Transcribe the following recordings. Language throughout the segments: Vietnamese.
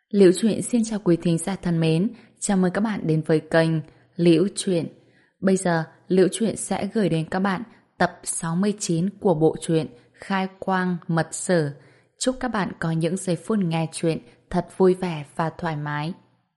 Liễu Chuyện xin chào quý thính giả thân mến, chào mừng các bạn đến với kênh Liễu Chuyện. Bây giờ, Liễu Chuyện sẽ gửi đến các bạn tập 69 của bộ truyện Khai Quang Mật Sử. Chúc các bạn có những giây phút nghe chuyện thật vui vẻ và thoải mái.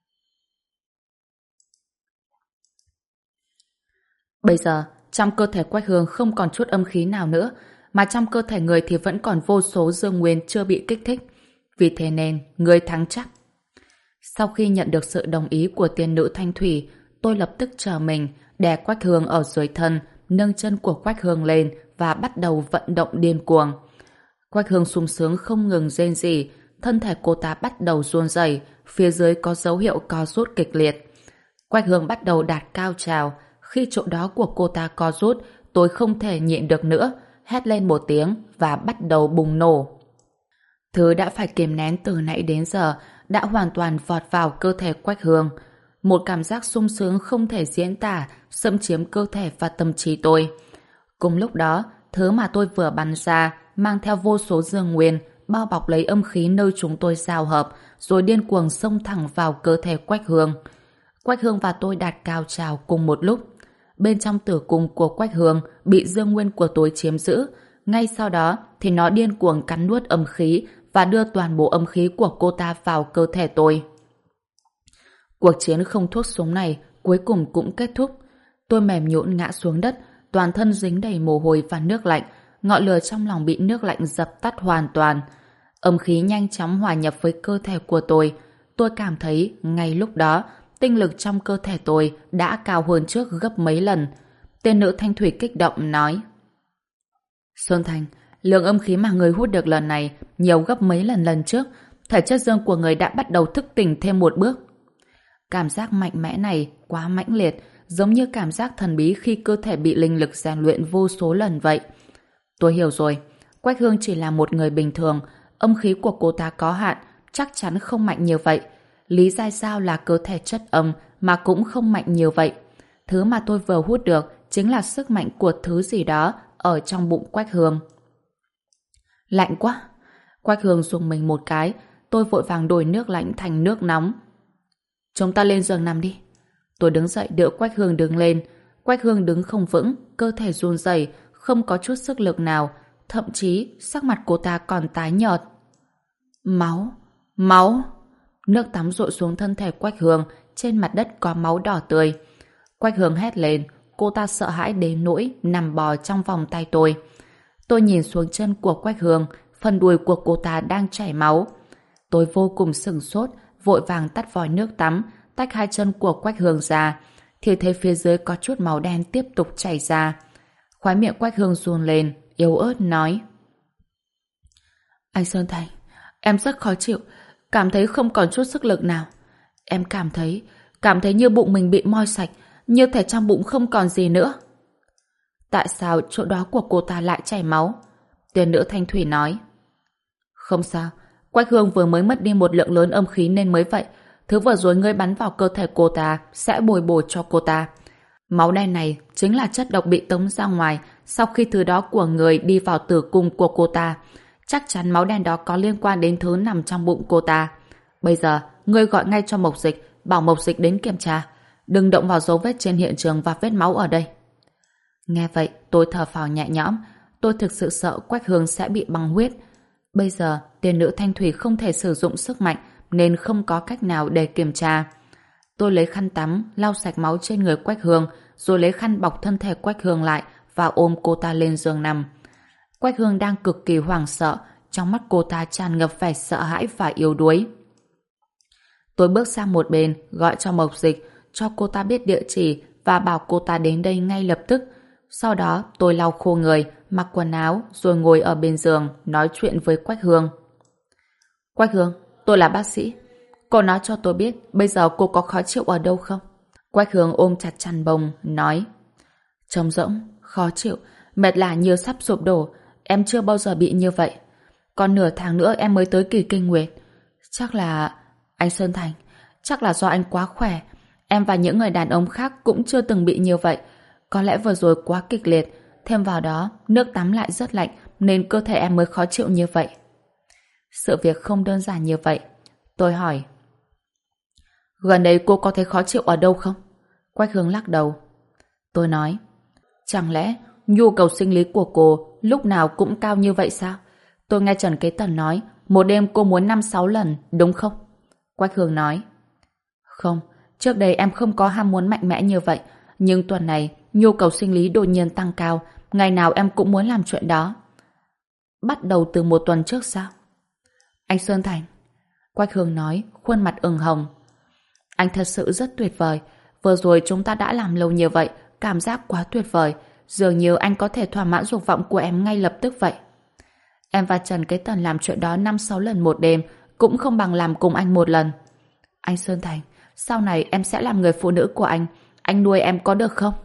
Bây giờ, trong cơ thể Quách Hương không còn chút âm khí nào nữa, mà trong cơ thể người thì vẫn còn vô số dương nguyên chưa bị kích thích. Vì thế nên, người thắng chắc. Sau khi nhận được sự đồng ý của tiên nữ Thanh Thủy, tôi lập tức trở mình, đè Quách Hương ở dưới thân, nâng chân của Quách Hương lên và bắt đầu vận động điên cuồng. Quách Hương sung sướng không ngừng rên rỉ, thân thể cô ta bắt đầu run rẩy, phía dưới có dấu hiệu co rút kịch liệt. Quách Hương bắt đầu đạt cao trào, khi chỗ đó của cô ta co rút, tôi không thể nhịn được nữa, hét lên một tiếng và bắt đầu bùng nổ. Thứ đã phải kiềm nén từ nãy đến giờ đã hoàn toàn vọt vào cơ thể Quách Hương. Một cảm giác sung sướng không thể diễn tả xâm chiếm cơ thể và tâm trí tôi. Cùng lúc đó, thứ mà tôi vừa bắn ra mang theo vô số dương nguyên bao bọc lấy âm khí nơi chúng tôi giao hợp rồi điên cuồng xông thẳng vào cơ thể Quách Hương. Quách Hương và tôi đạt cao trào cùng một lúc. Bên trong tử cung của Quách Hương bị dương nguyên của tôi chiếm giữ. Ngay sau đó thì nó điên cuồng cắn nuốt âm khí và đưa toàn bộ âm khí của cô ta vào cơ thể tôi. Cuộc chiến không thuốc súng này cuối cùng cũng kết thúc. Tôi mềm nhũn ngã xuống đất, toàn thân dính đầy mồ hôi và nước lạnh, ngọn lửa trong lòng bị nước lạnh dập tắt hoàn toàn. Âm khí nhanh chóng hòa nhập với cơ thể của tôi. Tôi cảm thấy ngay lúc đó tinh lực trong cơ thể tôi đã cao hơn trước gấp mấy lần. Tên nữ Thanh Thủy kích động nói: Xuân Thành, lượng âm khí mà người hút được lần này nhiều gấp mấy lần trước, thể chất dương của người đã bắt đầu thức tỉnh thêm một bước. Cảm giác mạnh mẽ này quá mãnh liệt, giống như cảm giác thần bí khi cơ thể bị linh lực rèn luyện vô số lần vậy. Tôi hiểu rồi, Quách Hương chỉ là một người bình thường, âm khí của cô ta có hạn, chắc chắn không mạnh như vậy. Lý do sao là cơ thể chất âm mà cũng không mạnh như vậy. Thứ mà tôi vừa hút được chính là sức mạnh của thứ gì đó ở trong bụng Quách Hương. Lạnh quá! Quách Hương rùng mình một cái, tôi vội vàng đổi nước lạnh thành nước nóng. Chúng ta lên giường nằm đi. Tôi đứng dậy đỡ Quách Hương đứng lên. Quách Hương đứng không vững, cơ thể run rẩy, không có chút sức lực nào, thậm chí sắc mặt cô ta còn tái nhợt. Máu! Máu! Nước tắm dội xuống thân thể Quách Hương, trên mặt đất có máu đỏ tươi. Quách Hương hét lên, cô ta sợ hãi đến nỗi nằm bò trong vòng tay tôi. Tôi nhìn xuống chân của Quách Hương, phần đùi của cô ta đang chảy máu. Tôi vô cùng sửng sốt, vội vàng tắt vòi nước tắm, tách hai chân của Quách Hương ra, thì thấy phía dưới có chút máu đen tiếp tục chảy ra. Khóe miệng Quách Hương run lên, yếu ớt nói: Anh Sơn Thành, em rất khó chịu, cảm thấy không còn chút sức lực nào. Em cảm thấy như bụng mình bị moi sạch, như thể trong bụng không còn gì nữa. Tại sao chỗ đó của cô ta lại chảy máu? Tiên nữ Thanh Thủy nói: Không sao, Quách Hương vừa mới mất đi một lượng lớn âm khí nên mới vậy. Thứ vừa rồi ngươi bắn vào cơ thể cô ta sẽ bồi bổ cho cô ta. Máu đen này chính là chất độc bị tống ra ngoài sau khi thứ đó của người đi vào tử cung của cô ta. Chắc chắn máu đen đó có liên quan đến thứ nằm trong bụng cô ta. Bây giờ, ngươi gọi ngay cho Mộc Dịch, bảo Mộc Dịch đến kiểm tra. Đừng động vào dấu vết trên hiện trường và vết máu ở đây. Nghe vậy, tôi thở phào nhẹ nhõm. Tôi thực sự sợ Quách Hương sẽ bị băng huyết. Bây giờ, tiên nữ Thanh Thủy không thể sử dụng sức mạnh nên không có cách nào để kiểm tra. Tôi lấy khăn tắm, lau sạch máu trên người Quách Hương, rồi lấy khăn bọc thân thể Quách Hương lại và ôm cô ta lên giường nằm. Quách Hương đang cực kỳ hoảng sợ, trong mắt cô ta tràn ngập vẻ sợ hãi và yếu đuối. Tôi bước sang một bên, gọi cho Mộc Dịch, cho cô ta biết địa chỉ và bảo cô ta đến đây ngay lập tức. Sau đó tôi lau khô người, mặc quần áo rồi ngồi ở bên giường nói chuyện với Quách Hương. Quách Hương, tôi là bác sĩ. Cô nói cho tôi biết bây giờ cô có khó chịu ở đâu không? Quách Hương ôm chặt chăn bông, nói: Trống rỗng, khó chịu, mệt lả như sắp sụp đổ. Em chưa bao giờ bị như vậy. Còn nửa tháng nữa em mới tới kỳ kinh nguyệt. Chắc là... Anh Sơn Thành, chắc là do anh quá khỏe. Em và những người đàn ông khác cũng chưa từng bị như vậy. Có lẽ vừa rồi quá kịch liệt, thêm vào đó nước tắm lại rất lạnh nên cơ thể em mới khó chịu như vậy. Sự việc không đơn giản như vậy. Tôi hỏi: Gần đây cô có thấy khó chịu ở đâu không? Quách Hương lắc đầu. Tôi nói, chẳng lẽ nhu cầu sinh lý của cô lúc nào cũng cao như vậy sao? Tôi nghe Trần Kế Tần nói một đêm cô muốn 5-6 lần, đúng không? Quách Hương nói, không, trước đây em không có ham muốn mạnh mẽ như vậy, nhưng tuần này nhu cầu sinh lý đột nhiên tăng cao, ngày nào em cũng muốn làm chuyện đó. Bắt đầu từ một tuần trước sao? Anh Sơn Thành, Quách Hương nói, khuôn mặt ửng hồng. Anh thật sự rất tuyệt vời. Vừa rồi chúng ta đã làm lâu như vậy, cảm giác quá tuyệt vời. Dường như anh có thể thỏa mãn dục vọng của em ngay lập tức vậy. Em và Trần Kế Tần làm chuyện đó 5-6 lần một đêm, cũng không bằng làm cùng anh một lần. Anh Sơn Thành, sau này em sẽ làm người phụ nữ của anh nuôi em có được không?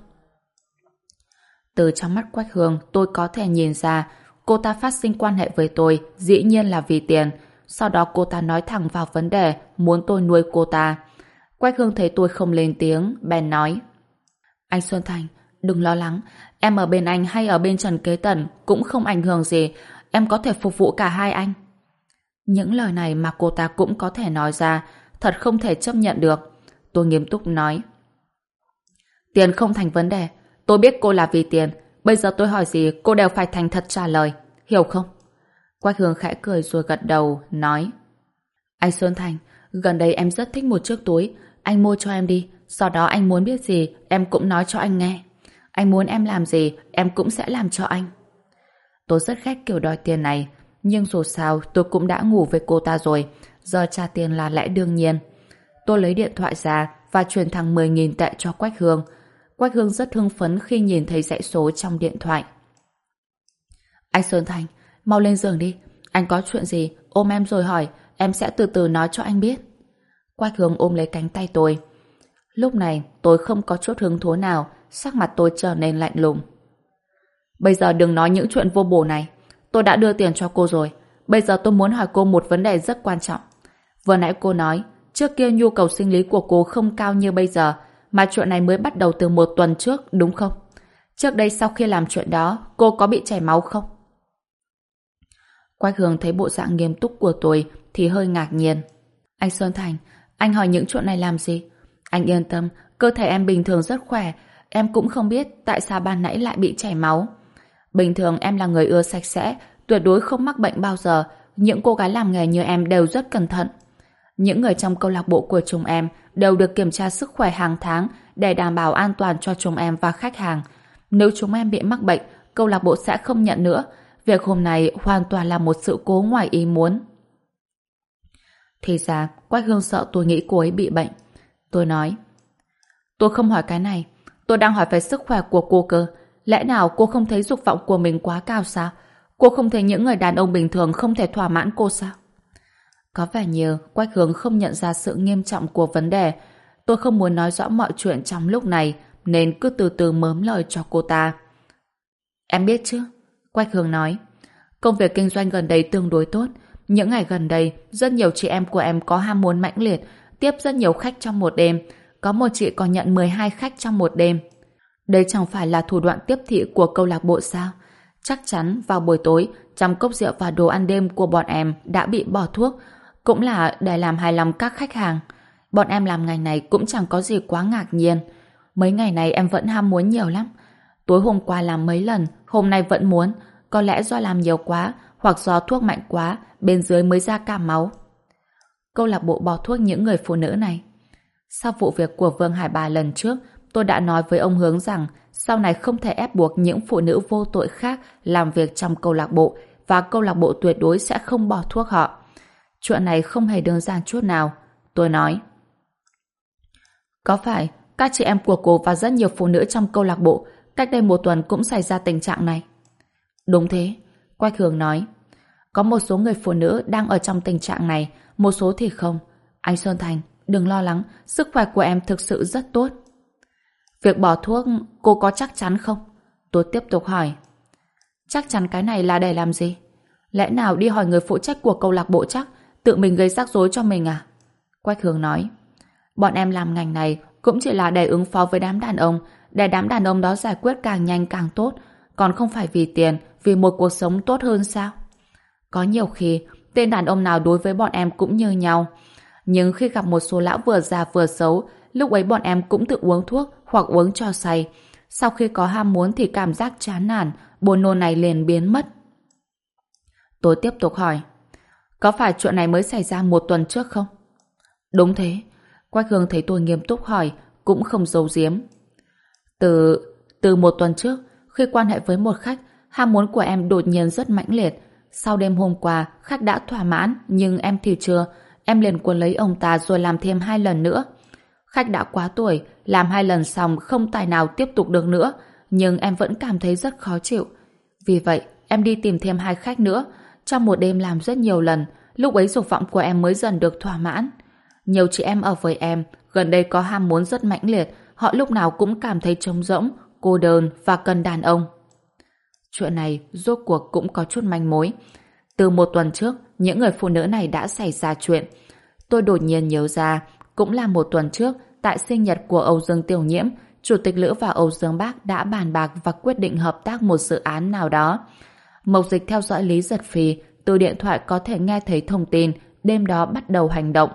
Từ trong mắt Quách Hương, tôi có thể nhìn ra cô ta phát sinh quan hệ với tôi dĩ nhiên là vì tiền. Sau đó cô ta nói thẳng vào vấn đề muốn tôi nuôi cô ta. Quách Hương thấy tôi không lên tiếng, bèn nói, anh Xuân Thành, đừng lo lắng, em ở bên anh hay ở bên Trần Kế Tần cũng không ảnh hưởng gì, em có thể phục vụ cả hai anh. Những lời này mà cô ta cũng có thể nói ra, thật không thể chấp nhận được. Tôi nghiêm túc nói, tiền không thành vấn đề, tôi biết cô là vì tiền, bây giờ tôi hỏi gì cô đều phải thành thật trả lời, hiểu không? Quách Hương khẽ cười rồi gật đầu, nói, anh Xuân Thành, gần đây em rất thích một chiếc túi, anh mua cho em đi, sau đó anh muốn biết gì em cũng nói cho anh nghe. Anh muốn em làm gì em cũng sẽ làm cho anh. Tôi rất ghét kiểu đòi tiền này, nhưng dù sao tôi cũng đã ngủ với cô ta rồi, giờ trả tiền là lẽ đương nhiên. Tôi lấy điện thoại ra và chuyển thẳng 10.000 tệ cho Quách Hương. Quách Hương rất hưng phấn khi nhìn thấy dãy số trong điện thoại. Anh Sơn Thành, mau lên giường đi, anh có chuyện gì ôm em rồi hỏi, em sẽ từ từ nói cho anh biết. Quách Hương ôm lấy cánh tay tôi. Lúc này tôi không có chút hứng thú nào, sắc mặt tôi trở nên lạnh lùng. Bây giờ đừng nói những chuyện vô bổ này. Tôi đã đưa tiền cho cô rồi. Bây giờ tôi muốn hỏi cô một vấn đề rất quan trọng. Vừa nãy cô nói trước kia nhu cầu sinh lý của cô không cao như bây giờ, mà chuyện này mới bắt đầu từ một tuần trước, đúng không? Trước đây sau khi làm chuyện đó, cô có bị chảy máu không? Quách Hương thấy bộ dạng nghiêm túc của tôi thì hơi ngạc nhiên. Anh Sơn Thành, anh hỏi những chuyện này làm gì? Anh yên tâm, cơ thể em bình thường rất khỏe, em cũng không biết tại sao ban nãy lại bị chảy máu. Bình thường em là người ưa sạch sẽ, tuyệt đối không mắc bệnh bao giờ, những cô gái làm nghề như em đều rất cẩn thận. Những người trong câu lạc bộ của chúng em đều được kiểm tra sức khỏe hàng tháng để đảm bảo an toàn cho chúng em và khách hàng. Nếu chúng em bị mắc bệnh, câu lạc bộ sẽ không nhận nữa. Việc hôm nay hoàn toàn là một sự cố ngoài ý muốn. Thì ra, Quách Hương sợ tôi nghĩ cô ấy bị bệnh. Tôi nói, tôi không hỏi cái này, tôi đang hỏi về sức khỏe của cô cơ. Lẽ nào cô không thấy dục vọng của mình quá cao sao? Cô không thấy những người đàn ông bình thường không thể thỏa mãn cô sao? Có vẻ như Quách Hương không nhận ra sự nghiêm trọng của vấn đề. Tôi không muốn nói rõ mọi chuyện trong lúc này, nên cứ từ từ mớm lời cho cô ta. Em biết chứ? Quách Hương nói, công việc kinh doanh gần đây tương đối tốt. Những ngày gần đây, rất nhiều chị em của em có ham muốn mãnh liệt, tiếp rất nhiều khách trong một đêm. Có một chị còn nhận 12 khách trong một đêm. Đây chẳng phải là thủ đoạn tiếp thị của câu lạc bộ sao? Chắc chắn vào buổi tối, trong cốc rượu và đồ ăn đêm của bọn em đã bị bỏ thuốc, cũng là để làm hài lòng các khách hàng. Bọn em làm ngành này cũng chẳng có gì quá ngạc nhiên. Mấy ngày này em vẫn ham muốn nhiều lắm. Tối hôm qua làm mấy lần, hôm nay vẫn muốn. Có lẽ do làm nhiều quá, hoặc do thuốc mạnh quá, bên dưới mới ra cảm máu. Câu lạc bộ bỏ thuốc những người phụ nữ này. Sau vụ việc của Vương Hải Bà lần trước, tôi đã nói với ông Hướng rằng sau này không thể ép buộc những phụ nữ vô tội khác làm việc trong câu lạc bộ, và câu lạc bộ tuyệt đối sẽ không bỏ thuốc họ. Chuyện này không hề đơn giản chút nào. Tôi nói, có phải các chị em của cô và rất nhiều phụ nữ trong câu lạc bộ cách đây một tuần cũng xảy ra tình trạng này? Đúng thế, Quách Hương nói. Có một số người phụ nữ đang ở trong tình trạng này, một số thì không. Anh Sơn Thành, đừng lo lắng, sức khỏe của em thực sự rất tốt. Việc bỏ thuốc, cô có chắc chắn không? Tôi tiếp tục hỏi. Chắc chắn cái này là để làm gì? Lẽ nào đi hỏi người phụ trách của câu lạc bộ chắc, tự mình gây rắc rối cho mình à? Quách Hương nói, bọn em làm ngành này cũng chỉ là để ứng phó với đám đàn ông, để đám đàn ông đó giải quyết càng nhanh càng tốt, còn không phải vì tiền, vì một cuộc sống tốt hơn sao? Có nhiều khi, tên đàn ông nào đối với bọn em cũng như nhau. Nhưng khi gặp một số lão vừa già vừa xấu, lúc ấy bọn em cũng tự uống thuốc hoặc uống cho say. Sau khi có ham muốn thì cảm giác chán nản, buồn nôn này liền biến mất. Tôi tiếp tục hỏi, có phải chuyện này mới xảy ra một tuần trước không? Đúng thế. Quách Hương thấy tôi nghiêm túc hỏi, cũng không giấu giếm. Từ một tuần trước, khi quan hệ với một khách, ham muốn của em đột nhiên rất mãnh liệt. Sau đêm hôm qua, khách đã thỏa mãn, nhưng em thì chưa. Em liền cuốn lấy ông ta rồi làm thêm 2 lần nữa. Khách đã quá tuổi, làm 2 lần xong không tài nào tiếp tục được nữa, nhưng em vẫn cảm thấy rất khó chịu. Vì vậy, em đi tìm thêm 2 khách nữa. Trong một đêm làm rất nhiều lần, lúc ấy dục vọng của em mới dần được thỏa mãn. Nhiều chị em ở với em, gần đây có ham muốn rất mãnh liệt, họ lúc nào cũng cảm thấy trống rỗng, cô đơn và cần đàn ông. Chuyện này rốt cuộc cũng có chút manh mối. Từ một tuần trước, những người phụ nữ này đã xảy ra chuyện. Tôi đột nhiên nhớ ra, cũng là một tuần trước, tại sinh nhật của Âu Dương Tiểu Nhiễm, Chủ tịch Lữ và Âu Dương Bác đã bàn bạc và quyết định hợp tác một dự án nào đó. Mộc Dịch theo dõi Lý Giật Phi, từ điện thoại có thể nghe thấy thông tin, đêm đó bắt đầu hành động.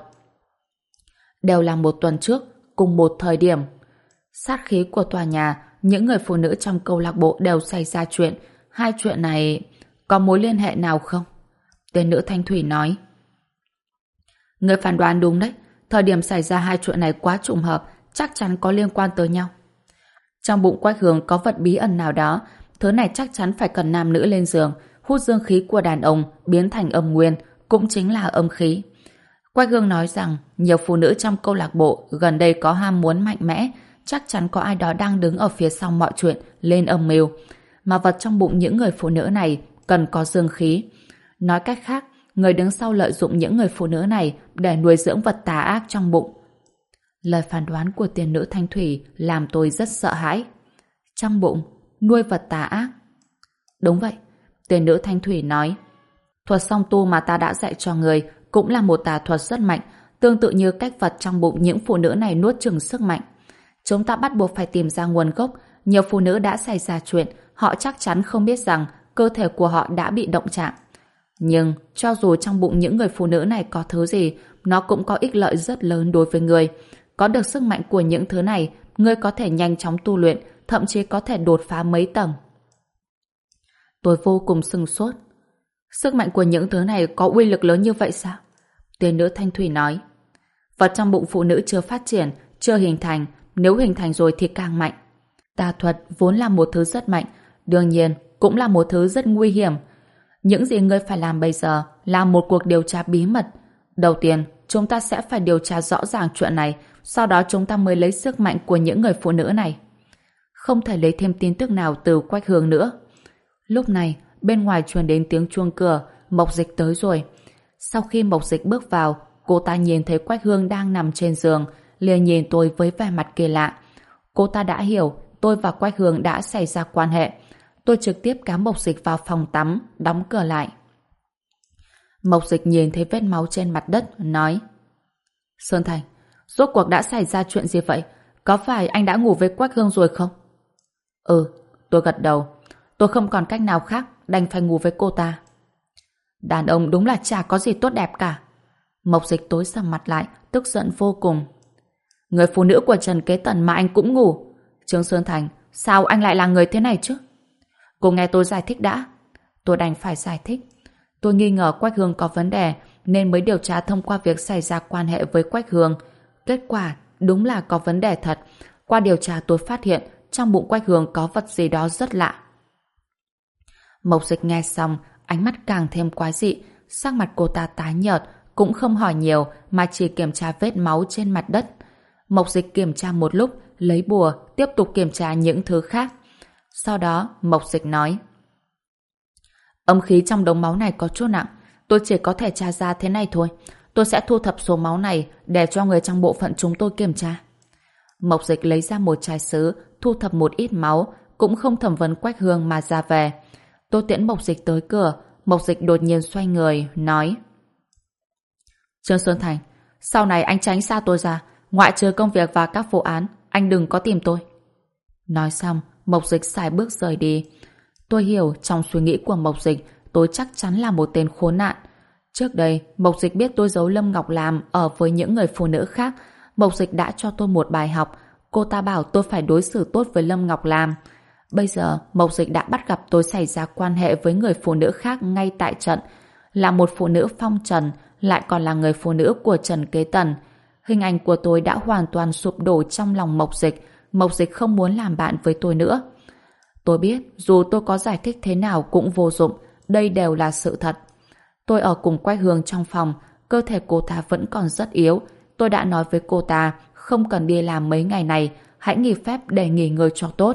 Đều là một tuần trước, cùng một thời điểm. Sát khí của tòa nhà, những người phụ nữ trong câu lạc bộ đều xảy ra chuyện. 2 chuyện này có mối liên hệ nào không? Tên nữ Thanh Thủy nói. Người phán đoán đúng đấy. Thời điểm xảy ra 2 chuyện này quá trùng hợp, chắc chắn có liên quan tới nhau. Trong bụng Quách Hương có vật bí ẩn nào đó. Thứ này chắc chắn phải cần nam nữ lên giường, hút dương khí của đàn ông, biến thành âm nguyên, cũng chính là âm khí. Quách Hương nói rằng nhiều phụ nữ trong câu lạc bộ gần đây có ham muốn mạnh mẽ, chắc chắn có ai đó đang đứng ở phía sau mọi chuyện, lên âm mưu. Mà vật trong bụng những người phụ nữ này cần có dương khí. Nói cách khác, người đứng sau lợi dụng những người phụ nữ này để nuôi dưỡng vật tà ác trong bụng. Lời phán đoán của tiền nữ Thanh Thủy làm tôi rất sợ hãi. Trong bụng, nuôi vật tà ác. Đúng vậy, tiền nữ Thanh Thủy nói. Thuật song tu mà ta đã dạy cho người cũng là một tà thuật rất mạnh, tương tự như cách vật trong bụng những phụ nữ này nuốt chửng sức mạnh. Chúng ta bắt buộc phải tìm ra nguồn gốc. Nhiều phụ nữ đã xảy ra chuyện, họ chắc chắn không biết rằng cơ thể của họ đã bị động chạm. Nhưng cho dù trong bụng những người phụ nữ này có thứ gì, nó cũng có ích lợi rất lớn đối với người. Có được sức mạnh của những thứ này, người có thể nhanh chóng tu luyện, thậm chí có thể đột phá mấy tầng. Tôi vô cùng sửng sốt. Sức mạnh của những thứ này có uy lực lớn như vậy sao? Tên nữ Thanh Thủy nói. Vật trong bụng phụ nữ chưa phát triển, chưa hình thành, nếu hình thành rồi thì càng mạnh. Tà thuật vốn là một thứ rất mạnh, đương nhiên cũng là một thứ rất nguy hiểm. Những gì ngươi phải làm bây giờ là một cuộc điều tra bí mật. Đầu tiên, chúng ta sẽ phải điều tra rõ ràng chuyện này, sau đó chúng ta mới lấy sức mạnh của những người phụ nữ này. Không thể lấy thêm tin tức nào từ Quách Hương nữa. Lúc này, bên ngoài truyền đến tiếng chuông cửa, Mộc Dịch tới rồi. Sau khi Mộc Dịch bước vào, cô ta nhìn thấy Quách Hương đang nằm trên giường, liền nhìn tôi với vẻ mặt kỳ lạ. Cô ta đã hiểu tôi và Quách Hương đã xảy ra quan hệ. Tôi trực tiếp kéo Mộc Dịch vào phòng tắm, đóng cửa lại. Mộc Dịch nhìn thấy vết máu trên mặt đất, nói: Sơn Thành, rốt cuộc đã xảy ra chuyện gì vậy? Có phải anh đã ngủ với Quách Hương rồi không? Ừ, tôi gật đầu. Tôi không còn cách nào khác, đành phải ngủ với cô ta. Đàn ông đúng là chả có gì tốt đẹp cả. Mộc Dịch tối sầm mặt lại, tức giận vô cùng. Người phụ nữ của Trần Kế Tần mà anh cũng ngủ. Trương Sơn Thành, sao anh lại là người thế này chứ? Cô nghe tôi giải thích đã. Tôi đành phải giải thích. Tôi nghi ngờ Quách Hương có vấn đề nên mới điều tra thông qua việc xảy ra quan hệ với Quách Hương. Kết quả đúng là có vấn đề thật. Qua điều tra tôi phát hiện trong bụng Quách Hương có vật gì đó rất lạ. Mộc Dịch nghe xong, ánh mắt càng thêm quái dị, sắc mặt cô ta tái nhợt, cũng không hỏi nhiều mà chỉ kiểm tra vết máu trên mặt đất. Mộc Dịch kiểm tra một lúc, lấy bùa, tiếp tục kiểm tra những thứ khác. Sau đó, Mộc Dịch nói: Âm khí trong đống máu này có chút nặng, tôi chỉ có thể tra ra thế này thôi. Tôi sẽ thu thập số máu này để cho người trong bộ phận chúng tôi kiểm tra. Mộc Dịch lấy ra một chai sứ, thu thập một ít máu, cũng không thẩm vấn Quách Hương mà ra về. Tôi tiễn Mộc Dịch tới cửa, Mộc Dịch đột nhiên xoay người, nói: Trương Sơn Thành, sau này anh tránh xa tôi ra, ngoại trừ công việc và các vụ án, anh đừng có tìm tôi. Nói xong, Mộc Dịch sải bước rời đi. Tôi hiểu trong suy nghĩ của Mộc Dịch, tôi chắc chắn là một tên khốn nạn. Trước đây, Mộc Dịch biết tôi giấu Lâm Ngọc Lam ở với những người phụ nữ khác. Mộc Dịch đã cho tôi một bài học. Cô ta bảo tôi phải đối xử tốt với Lâm Ngọc Lam. Bây giờ, Mộc Dịch đã bắt gặp tôi xảy ra quan hệ với người phụ nữ khác ngay tại trận. Là một phụ nữ phong trần, lại còn là người phụ nữ của Trần Kế Tần. Hình ảnh của tôi đã hoàn toàn sụp đổ trong lòng Mộc Dịch. Mộc Dịch không muốn làm bạn với tôi nữa. Tôi biết, dù tôi có giải thích thế nào cũng vô dụng. Đây đều là sự thật. Tôi ở cùng Quách Hương trong phòng, cơ thể cô ta vẫn còn rất yếu. Tôi đã nói với cô ta không cần đi làm mấy ngày này, hãy nghỉ phép để nghỉ ngơi cho tốt.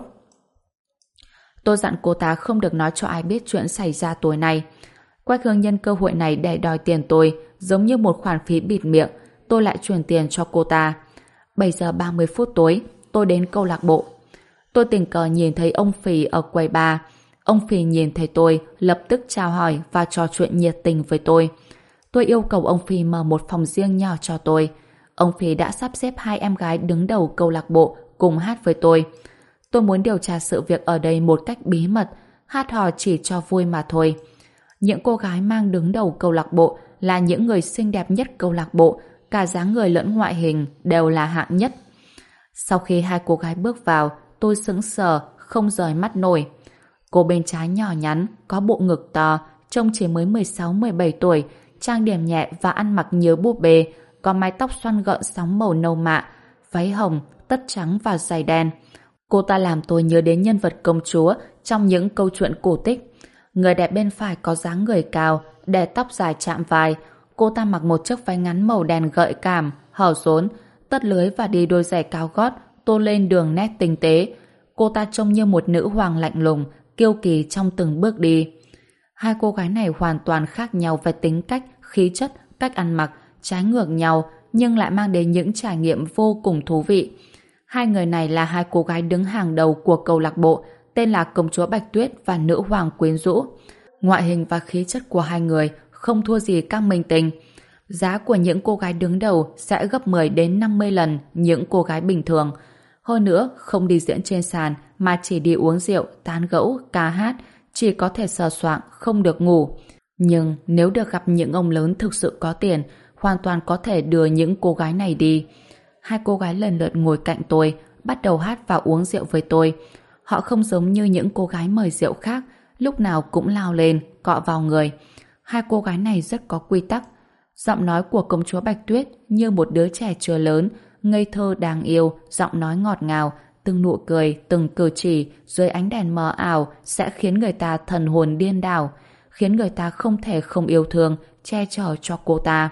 Tôi dặn cô ta không được nói cho ai biết chuyện xảy ra tối nay. Quách Hương nhân cơ hội này để đòi tiền tôi, giống như một khoản phí bịt miệng. Tôi lại chuyển tiền cho cô ta. 7 giờ 30 phút tối, tôi đến câu lạc bộ. Tôi tình cờ nhìn thấy ông Phì ở quầy bar. Ông Phì nhìn thấy tôi, lập tức chào hỏi và trò chuyện nhiệt tình với tôi. Tôi yêu cầu ông Phì mở một phòng riêng nhỏ cho tôi. Ông Phì đã sắp xếp 2 em gái đứng đầu câu lạc bộ cùng hát với tôi. Tôi muốn điều tra sự việc ở đây một cách bí mật, hát hò chỉ cho vui mà thôi. Những cô gái mang đứng đầu câu lạc bộ là những người xinh đẹp nhất câu lạc bộ, cả dáng người lẫn ngoại hình đều là hạng nhất. Sau khi 2 cô gái bước vào, tôi sững sờ, không rời mắt nổi. Cô bên trái nhỏ nhắn, có bộ ngực to, trông chỉ mới 16-17 tuổi, trang điểm nhẹ và ăn mặc như búp bê, có mái tóc xoăn gợn sóng màu nâu mạ, váy hồng, tất trắng và giày đen. Cô ta làm tôi nhớ đến nhân vật công chúa trong những câu chuyện cổ tích. Người đẹp bên phải có dáng người cao, để tóc dài chạm vai. Cô ta mặc một chiếc váy ngắn màu đen gợi cảm, hở rốn, tất lưới và đi đôi giày cao gót, tô lên đường nét tinh tế. Cô ta trông như một nữ hoàng lạnh lùng, kiêu kỳ trong từng bước đi. 2 cô gái này hoàn toàn khác nhau về tính cách, khí chất, cách ăn mặc, trái ngược nhau, nhưng lại mang đến những trải nghiệm vô cùng thú vị. 2 người này là 2 cô gái đứng hàng đầu của câu lạc bộ, tên là Công chúa Bạch Tuyết và Nữ hoàng Quyến Rũ. Ngoại hình và khí chất của 2 người không thua gì các minh tinh. Giá của những cô gái đứng đầu sẽ gấp 10 đến 50 lần những cô gái bình thường. Hơn nữa, không đi diễn trên sàn mà chỉ đi uống rượu, tán gẫu, ca hát, chỉ có thể sờ soạng, không được ngủ. Nhưng nếu được gặp những ông lớn thực sự có tiền, hoàn toàn có thể đưa những cô gái này đi. 2 cô gái lần lượt ngồi cạnh tôi, bắt đầu hát và uống rượu với tôi. Họ không giống như những cô gái mời rượu khác, lúc nào cũng lao lên, cọ vào người. 2 cô gái này rất có quy tắc. Giọng nói của công chúa Bạch Tuyết như một đứa trẻ chưa lớn, ngây thơ đáng yêu, giọng nói ngọt ngào, từng nụ cười, từng cử chỉ dưới ánh đèn mờ ảo sẽ khiến người ta thần hồn điên đảo, khiến người ta không thể không yêu thương, che chở cho cô ta.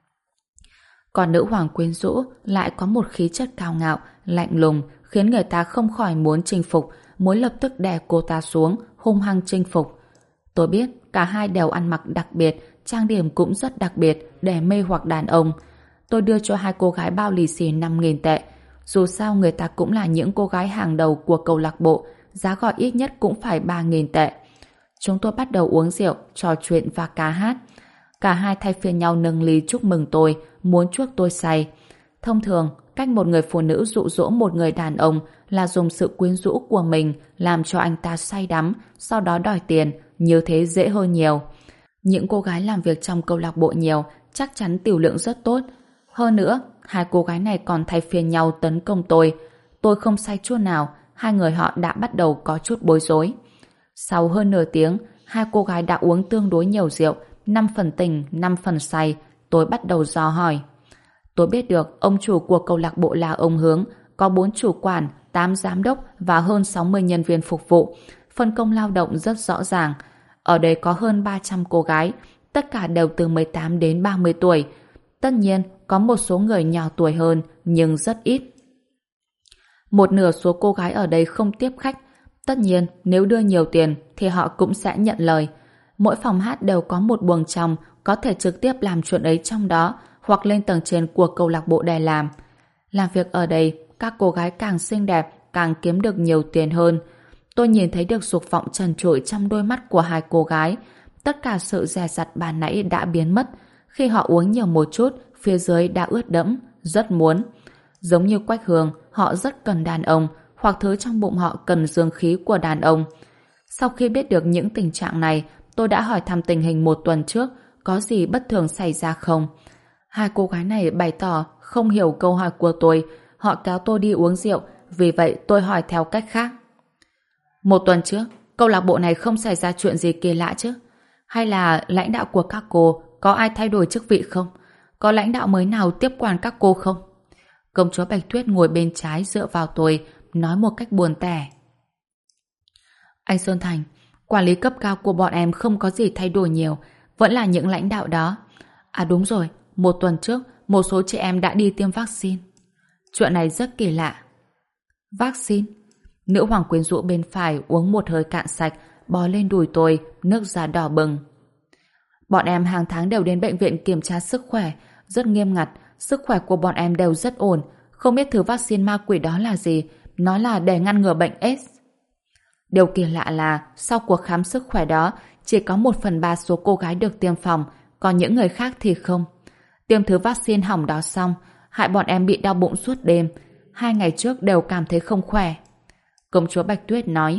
Còn Nữ hoàng Quyến Rũ lại có một khí chất cao ngạo, lạnh lùng, khiến người ta không khỏi muốn chinh phục, muốn lập tức đè cô ta xuống, hung hăng chinh phục. Tôi biết cả 2 đều ăn mặc đặc biệt, trang điểm cũng rất đặc biệt để mê hoặc đàn ông. Tôi đưa cho 2 cô gái bao lì xì 5.000 tệ. Dù sao người ta cũng là những cô gái hàng đầu của câu lạc bộ, giá gọi ít nhất cũng phải 3.000 tệ. Chúng tôi bắt đầu uống rượu, trò chuyện và ca hát. Cả 2 thay phiên nhau nâng ly chúc mừng tôi, muốn chuốc tôi say. Thông thường, cách một người phụ nữ dụ dỗ một người đàn ông là dùng sự quyến rũ của mình làm cho anh ta say đắm, sau đó đòi tiền, như thế dễ hơn nhiều. Những cô gái làm việc trong câu lạc bộ nhiều, chắc chắn tiểu lượng rất tốt. Hơn nữa, 2 cô gái này còn thay phiên nhau tấn công tôi. Tôi không say chút nào, 2 người họ đã bắt đầu có chút bối rối. Sau hơn nửa tiếng, 2 cô gái đã uống tương đối nhiều rượu, 5 phần tỉnh, 5 phần say. Tôi bắt đầu dò hỏi. Tôi biết được ông chủ của câu lạc bộ là ông Hướng, có 4 chủ quản, 8 giám đốc và hơn 60 nhân viên phục vụ. Phân công lao động rất rõ ràng. Ở đây có hơn 300 cô gái, tất cả đều từ 18 đến 30 tuổi. Tất nhiên, có một số người nhỏ tuổi hơn, nhưng rất ít. Một nửa số cô gái ở đây không tiếp khách. Tất nhiên, nếu đưa nhiều tiền thì họ cũng sẽ nhận lời. Mỗi phòng hát đều có một buồng trong, có thể trực tiếp làm chuyện ấy trong đó, hoặc lên tầng trên của câu lạc bộ để làm. Làm việc ở đây, các cô gái càng xinh đẹp, càng kiếm được nhiều tiền hơn. Tôi nhìn thấy được dục vọng trần trụi trong đôi mắt của 2 cô gái. Tất cả sự dè dặt ban nãy đã biến mất. Khi họ uống nhiều một chút, phía dưới đã ướt đẫm, rất muốn. Giống như Quách Hương, họ rất cần đàn ông, hoặc thứ trong bụng họ cần dương khí của đàn ông. Sau khi biết được những tình trạng này, tôi đã hỏi thăm tình hình một tuần trước, có gì bất thường xảy ra không? Hai cô gái này bày tỏ không hiểu câu hỏi của tôi, họ kéo tôi đi uống rượu, vì vậy tôi hỏi theo cách khác. Một tuần trước, câu lạc bộ này không xảy ra chuyện gì kỳ lạ chứ? Hay là lãnh đạo của các cô có ai thay đổi chức vị không? Có lãnh đạo mới nào tiếp quản các cô không? Công chúa Bạch Tuyết ngồi bên trái dựa vào tôi, nói một cách buồn tẻ. Anh Sơn Thành, quản lý cấp cao của bọn em không có gì thay đổi nhiều, vẫn là những lãnh đạo đó. À đúng rồi, một tuần trước, một số chị em đã đi tiêm vaccine. Chuyện này rất kỳ lạ. Vaccine? Nữ hoàng quyến rũ bên phải uống một hơi cạn sạch, bò lên đùi tôi, nước da đỏ bừng. Bọn em hàng tháng đều đến bệnh viện kiểm tra sức khỏe, rất nghiêm ngặt, sức khỏe của bọn em đều rất ổn, không biết thứ vaccine ma quỷ đó là gì, nói là để ngăn ngừa bệnh AIDS. Điều kỳ lạ là sau cuộc khám sức khỏe đó, chỉ có 1/3 số cô gái được tiêm phòng, còn những người khác thì không. Tiêm thứ vaccine hỏng đó xong, hại bọn em bị đau bụng suốt đêm, 2 ngày trước đều cảm thấy không khỏe. Công chúa Bạch Tuyết nói.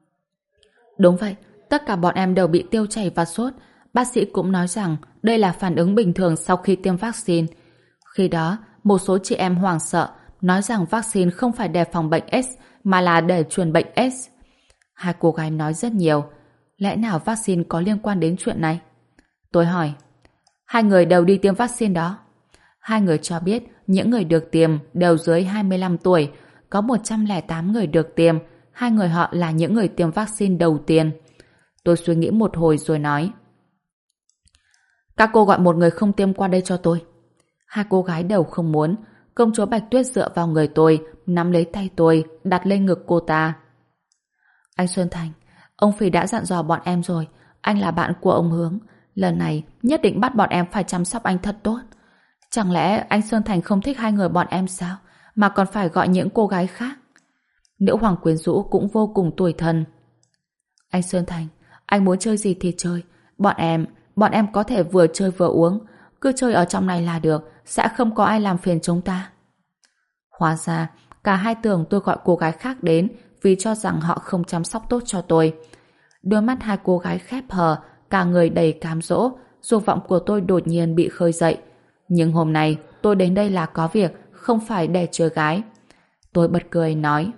Đúng vậy, tất cả bọn em đều bị tiêu chảy và sốt. Bác sĩ cũng nói rằng đây là phản ứng bình thường sau khi tiêm vaccine. Khi đó, một số chị em hoảng sợ, nói rằng vaccine không phải để phòng bệnh AIDS mà là để truyền bệnh AIDS. Hai cô gái nói rất nhiều. Lẽ nào vaccine có liên quan đến chuyện này? Tôi hỏi. Hai người đều đi tiêm vaccine đó. Hai người cho biết những người được tiêm đều dưới 25 tuổi, có 108 người được tiêm, hai người họ là những người tiêm vaccine đầu tiên. Tôi suy nghĩ một hồi rồi nói. Các cô gọi một người không tiêm qua đây cho tôi. Hai cô gái đều không muốn. Công chúa Bạch Tuyết dựa vào người tôi, nắm lấy tay tôi, đặt lên ngực cô ta. Anh Xuân Thành, ông Phỉ đã dặn dò bọn em rồi, anh là bạn của ông Hướng. Lần này nhất định bắt bọn em phải chăm sóc anh thật tốt. Chẳng lẽ anh Sơn Thành không thích hai người bọn em sao, mà còn phải gọi những cô gái khác? Nữ hoàng quyến rũ cũng vô cùng tủi thân. Anh Sơn Thành, anh muốn chơi gì thì chơi. Bọn em có thể vừa chơi vừa uống. Cứ chơi ở trong này là được, sẽ không có ai làm phiền chúng ta. Hóa ra, cả hai tưởng tôi gọi cô gái khác đến vì cho rằng họ không chăm sóc tốt cho tôi. Đôi mắt hai cô gái khép hờ, cả người đầy cám dỗ, dục vọng của tôi đột nhiên bị khơi dậy. Nhưng hôm nay tôi đến đây là có việc, không phải để chơi gái. Tôi bật cười nói.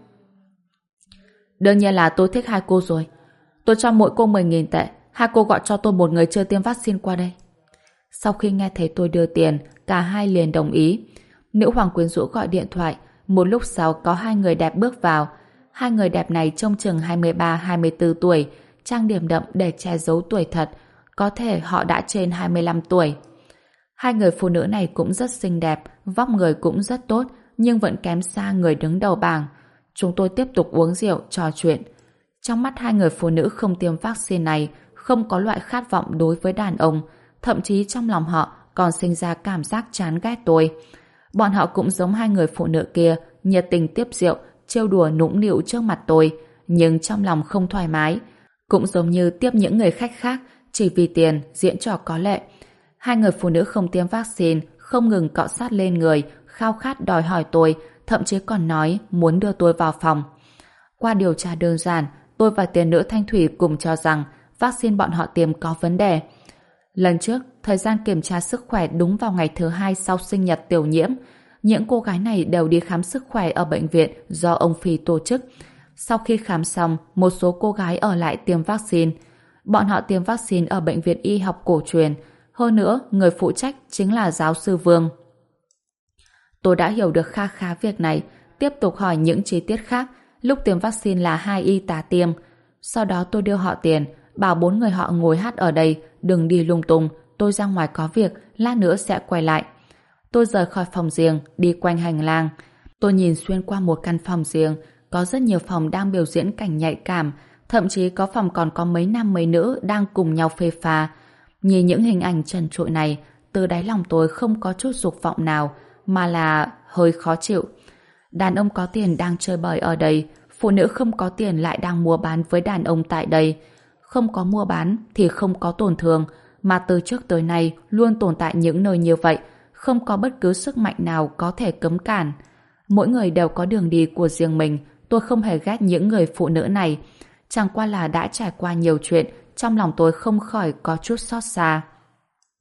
Đương nhiên là tôi thích hai cô rồi. Tôi cho mỗi cô 10.000 tệ, hai cô gọi cho tôi một người chưa tiêm vaccine qua đây. Sau khi nghe thấy tôi đưa tiền, cả hai liền đồng ý. Nữ hoàng quyến rũ gọi điện thoại. Một lúc sau có hai người đẹp bước vào. Hai người đẹp này trông chừng 23-24 tuổi, trang điểm đậm để che giấu tuổi thật. Có thể họ đã trên 25 tuổi. Hai người phụ nữ này cũng rất xinh đẹp, vóc người cũng rất tốt, nhưng vẫn kém xa người đứng đầu bảng. Chúng tôi tiếp tục uống rượu, trò chuyện. Trong mắt hai người phụ nữ không tiêm vaccine này, không có loại khát vọng đối với đàn ông, thậm chí trong lòng họ còn sinh ra cảm giác chán ghét tôi. Bọn họ cũng giống hai người phụ nữ kia, nhiệt tình tiếp rượu, trêu đùa nũng nịu trước mặt tôi, nhưng trong lòng không thoải mái. Cũng giống như tiếp những người khách khác, chỉ vì tiền, diễn trò có lệ. Hai người phụ nữ không tiêm vaccine, không ngừng cọ sát lên người, khao khát đòi hỏi tôi, thậm chí còn nói muốn đưa tôi vào phòng. Qua điều tra đơn giản, tôi và tiền nữ Thanh Thủy cùng cho rằng vaccine bọn họ tiêm có vấn đề. Lần trước, thời gian kiểm tra sức khỏe đúng vào ngày thứ 2 sau sinh nhật Tiểu Nhiễm. Những cô gái này đều đi khám sức khỏe ở bệnh viện do ông Phi tổ chức. Sau khi khám xong, một số cô gái ở lại tiêm vaccine. Bọn họ tiêm vaccine ở bệnh viện y học cổ truyền. Hơn nữa, người phụ trách chính là giáo sư Vương. Tôi đã hiểu được kha khá việc này, tiếp tục hỏi những chi tiết khác. Lúc tiêm vaccine là 2 y tá tiêm. Sau đó tôi đưa họ tiền, bảo 4 người họ ngồi hát ở đây, đừng đi lung tung, tôi ra ngoài có việc, lát nữa sẽ quay lại. Tôi rời khỏi phòng riêng, đi quanh hành lang. Tôi nhìn xuyên qua một căn phòng riêng, có rất nhiều phòng đang biểu diễn cảnh nhạy cảm, thậm chí có phòng còn có mấy nam mấy nữ đang cùng nhau phê pha. Nhìn những hình ảnh trần trụi này, từ đáy lòng tôi không có chút dục vọng nào, mà là hơi khó chịu. Đàn ông có tiền đang chơi bời ở đây, phụ nữ không có tiền lại đang mua bán với đàn ông tại đây. Không có mua bán thì không có tổn thương, mà từ trước tới nay luôn tồn tại những nơi như vậy, không có bất cứ sức mạnh nào có thể cấm cản. Mỗi người đều có đường đi của riêng mình, tôi không hề ghét những người phụ nữ này. Chẳng qua là đã trải qua nhiều chuyện, trong lòng tôi không khỏi có chút xót xa.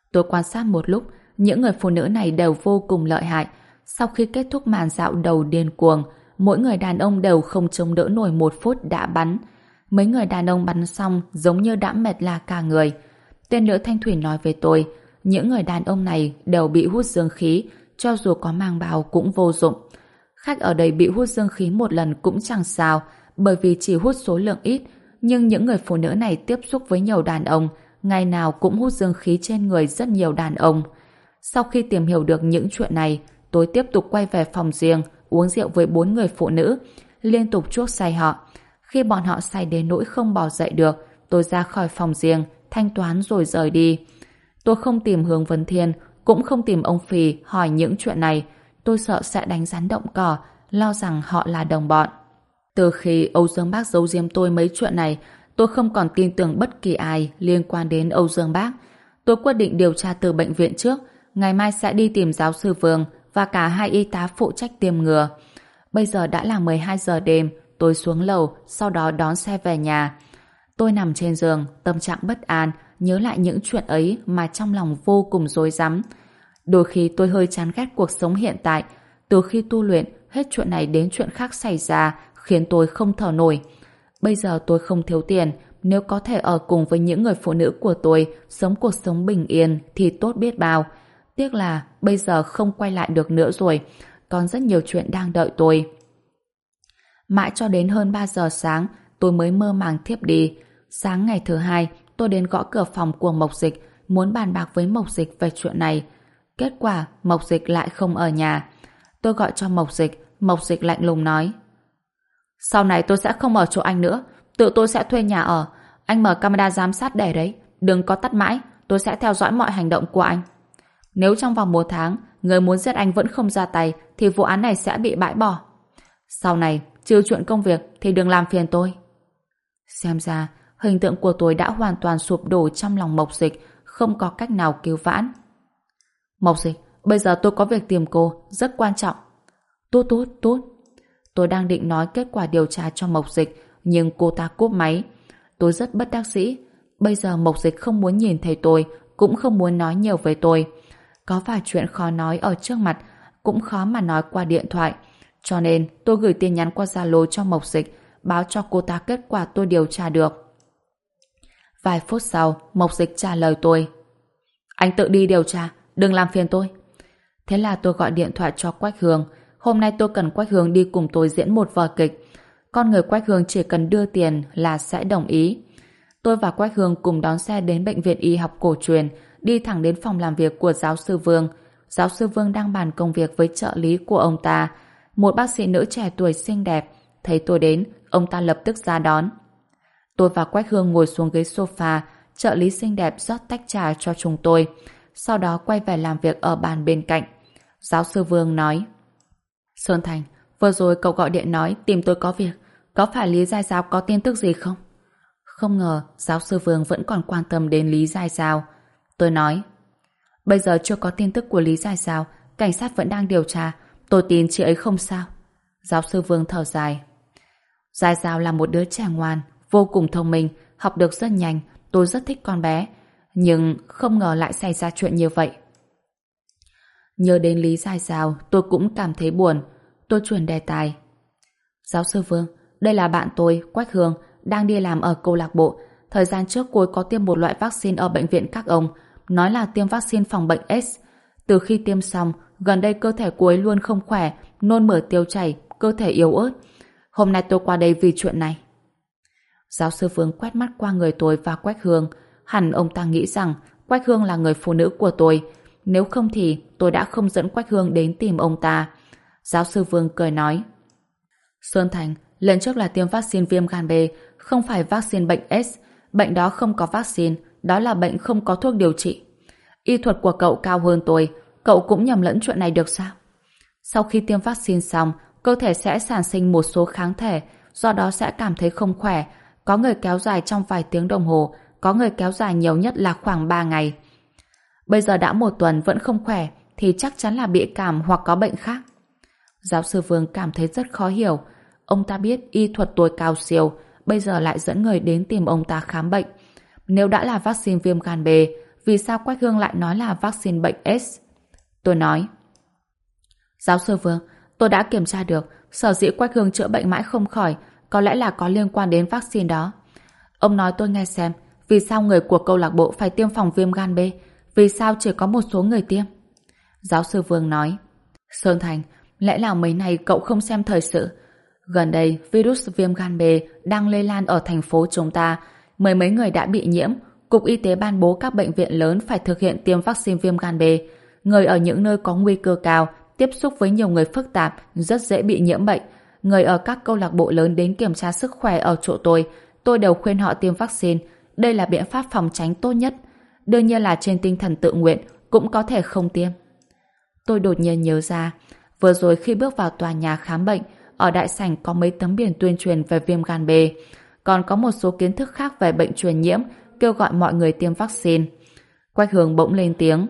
Tôi quan sát một lúc, những người phụ nữ này đều vô cùng lợi hại. Sau khi kết thúc màn dạo đầu điên cuồng, mỗi người đàn ông đều không chống đỡ nổi 1 phút đã bắn. Mấy người đàn ông bắn xong giống như đã mệt là cả người. Tên nữ thanh thủy nói với tôi, những người đàn ông này đều bị hút dương khí, cho dù có mang bào cũng vô dụng. Khách ở đây bị hút dương khí một lần cũng chẳng sao, bởi vì chỉ hút số lượng ít, nhưng những người phụ nữ này tiếp xúc với nhiều đàn ông, ngày nào cũng hút dương khí trên người rất nhiều đàn ông. Sau khi tìm hiểu được những chuyện này, tôi tiếp tục quay về phòng riêng, uống rượu với 4 người phụ nữ, liên tục chuốc say họ. Khi bọn họ say đến nỗi không bỏ dậy được, tôi ra khỏi phòng riêng, thanh toán rồi rời đi. Tôi không tìm Hướng Vấn Thiên, cũng không tìm ông Phì hỏi những chuyện này. Tôi sợ sẽ đánh rắn động cỏ, lo rằng họ là đồng bọn. Từ khi Âu Dương Bác giấu giếm tôi mấy chuyện này, tôi không còn tin tưởng bất kỳ ai liên quan đến Âu Dương Bác. Tôi quyết định điều tra từ bệnh viện trước, ngày mai sẽ đi tìm giáo sư Vương và cả 2 y tá phụ trách tiêm ngừa. Bây giờ đã là 12 giờ đêm, tôi xuống lầu, sau đó đón xe về nhà. Tôi nằm trên giường, tâm trạng bất an, nhớ lại những chuyện ấy mà trong lòng vô cùng rối rắm. Đôi khi tôi hơi chán ghét cuộc sống hiện tại. Từ khi tu luyện, hết chuyện này đến chuyện khác xảy ra, khiến tôi không thở nổi. Bây giờ tôi không thiếu tiền, nếu có thể ở cùng với những người phụ nữ của tôi, sống cuộc sống bình yên thì tốt biết bao. Tiếc là bây giờ không quay lại được nữa rồi, còn rất nhiều chuyện đang đợi tôi. Mãi cho đến hơn 3 giờ sáng, tôi mới mơ màng thiếp đi. Sáng ngày thứ 2, tôi đến gõ cửa phòng của Mộc Dịch, muốn bàn bạc với Mộc Dịch về chuyện này. Kết quả, Mộc Dịch lại không ở nhà. Tôi gọi cho Mộc Dịch lạnh lùng nói: sau này tôi sẽ không ở chỗ anh nữa, tự tôi sẽ thuê nhà ở. Anh mở camera giám sát để đấy, đừng có tắt mãi, tôi sẽ theo dõi mọi hành động của anh. Nếu trong vòng 1 tháng, người muốn giết anh vẫn không ra tay, thì vụ án này sẽ bị bãi bỏ. Sau này, trừ chuyện công việc thì đừng làm phiền tôi. Xem ra, hình tượng của tôi đã hoàn toàn sụp đổ trong lòng Mộc Dịch, không có cách nào cứu vãn. Mộc Dịch, bây giờ tôi có việc tìm cô, rất quan trọng. Tút. Tôi đang định nói kết quả điều tra cho Mộc Dịch, nhưng cô ta cúp máy. Tôi rất bất đắc dĩ. Bây giờ Mộc Dịch không muốn nhìn thấy tôi, cũng không muốn nói nhiều với tôi. Có vài chuyện khó nói ở trước mặt, cũng khó mà nói qua điện thoại. Cho nên tôi gửi tin nhắn qua Zalo cho Mộc Dịch, báo cho cô ta kết quả tôi điều tra được. Vài phút sau, Mộc Dịch trả lời tôi: anh tự đi điều tra, đừng làm phiền tôi. Thế là tôi gọi điện thoại cho Quách Hương. Hôm nay tôi cần Quách Hương đi cùng tôi diễn một vở kịch. Con người Quách Hương chỉ cần đưa tiền là sẽ đồng ý. Tôi và Quách Hương cùng đón xe đến Bệnh viện Y học cổ truyền, đi thẳng đến phòng làm việc của giáo sư Vương. Giáo sư Vương đang bàn công việc với trợ lý của ông ta, một bác sĩ nữ trẻ tuổi xinh đẹp. Thấy tôi đến, ông ta lập tức ra đón. Tôi và Quách Hương ngồi xuống ghế sofa, trợ lý xinh đẹp rót tách trà cho chúng tôi, sau đó quay về làm việc ở bàn bên cạnh. Giáo sư Vương nói: Sơn Thành, vừa rồi cậu gọi điện nói tìm tôi có việc, có phải Lý Giai Giao có tin tức gì không? Không ngờ giáo sư Vương vẫn còn quan tâm đến Lý Giai Giao. Tôi nói: bây giờ chưa có tin tức của Lý Giai Giao, cảnh sát vẫn đang điều tra, tôi tin chị ấy không sao. Giáo sư Vương thở dài: Giai Giao là một đứa trẻ ngoan, vô cùng thông minh, học được rất nhanh, tôi rất thích con bé, nhưng không ngờ lại xảy ra chuyện như vậy. Nhớ đến Lý Giai Giao, tôi cũng cảm thấy buồn. Tôi chuyển đề tài: giáo sư Vương, đây là bạn tôi, Quách Hương, đang đi làm ở câu lạc bộ. Thời gian trước cô ấy có tiêm một loại vaccine ở bệnh viện các ông, nói là tiêm vaccine phòng bệnh AIDS. Từ khi tiêm xong, gần đây cơ thể cô ấy luôn không khỏe, nôn mửa tiêu chảy, cơ thể yếu ớt. Hôm nay tôi qua đây vì chuyện này. Giáo sư Vương quét mắt qua người tôi và Quách Hương. Hẳn ông ta nghĩ rằng Quách Hương là người phụ nữ của tôi. Nếu không thì tôi đã không dẫn Quách Hương đến tìm ông ta. Giáo sư Vương cười nói: Sơn Thành, lần trước là tiêm vaccine viêm gan B, không phải vaccine bệnh AIDS. Bệnh đó không có vaccine, đó là bệnh không có thuốc điều trị. Y thuật của cậu cao hơn tôi, cậu cũng nhầm lẫn chuyện này được sao? Sau khi tiêm vaccine xong, cơ thể sẽ sản sinh một số kháng thể, do đó sẽ cảm thấy không khỏe. Có người kéo dài trong vài tiếng đồng hồ, có người kéo dài nhiều nhất là khoảng 3 ngày. Bây giờ đã 1 tuần vẫn không khỏe, thì chắc chắn là bị cảm hoặc có bệnh khác. Giáo sư Vương cảm thấy rất khó hiểu. Ông ta biết y thuật tôi cao siêu, bây giờ lại dẫn người đến tìm ông ta khám bệnh. Nếu đã là vaccine viêm gan B, vì sao Quách Hương lại nói là vaccine bệnh AIDS? Tôi nói, giáo sư Vương, tôi đã kiểm tra được, sở dĩ Quách Hương chữa bệnh mãi không khỏi, có lẽ là có liên quan đến vaccine đó. Ông nói tôi nghe xem, vì sao người của câu lạc bộ phải tiêm phòng viêm gan B? Vì sao chỉ có một số người tiêm? Giáo sư Vương nói, Sơn Thành, lẽ nào mấy này cậu không xem thời sự? Gần đây, virus viêm gan B đang lây lan ở thành phố chúng ta. Mười mấy người đã bị nhiễm. Cục Y tế ban bố các bệnh viện lớn phải thực hiện tiêm vaccine viêm gan B. Người ở những nơi có nguy cơ cao, tiếp xúc với nhiều người phức tạp, rất dễ bị nhiễm bệnh. Người ở các câu lạc bộ lớn đến kiểm tra sức khỏe ở chỗ tôi đều khuyên họ tiêm vaccine. Đây là biện pháp phòng tránh tốt nhất. Đương nhiên là trên tinh thần tự nguyện, cũng có thể không tiêm. Tôi đột nhiên nhớ ra, vừa rồi khi bước vào tòa nhà khám bệnh, ở đại sảnh có mấy tấm biển tuyên truyền về viêm gan B, còn có một số kiến thức khác về bệnh truyền nhiễm, kêu gọi mọi người tiêm vaccine. Quách Hương bỗng lên tiếng.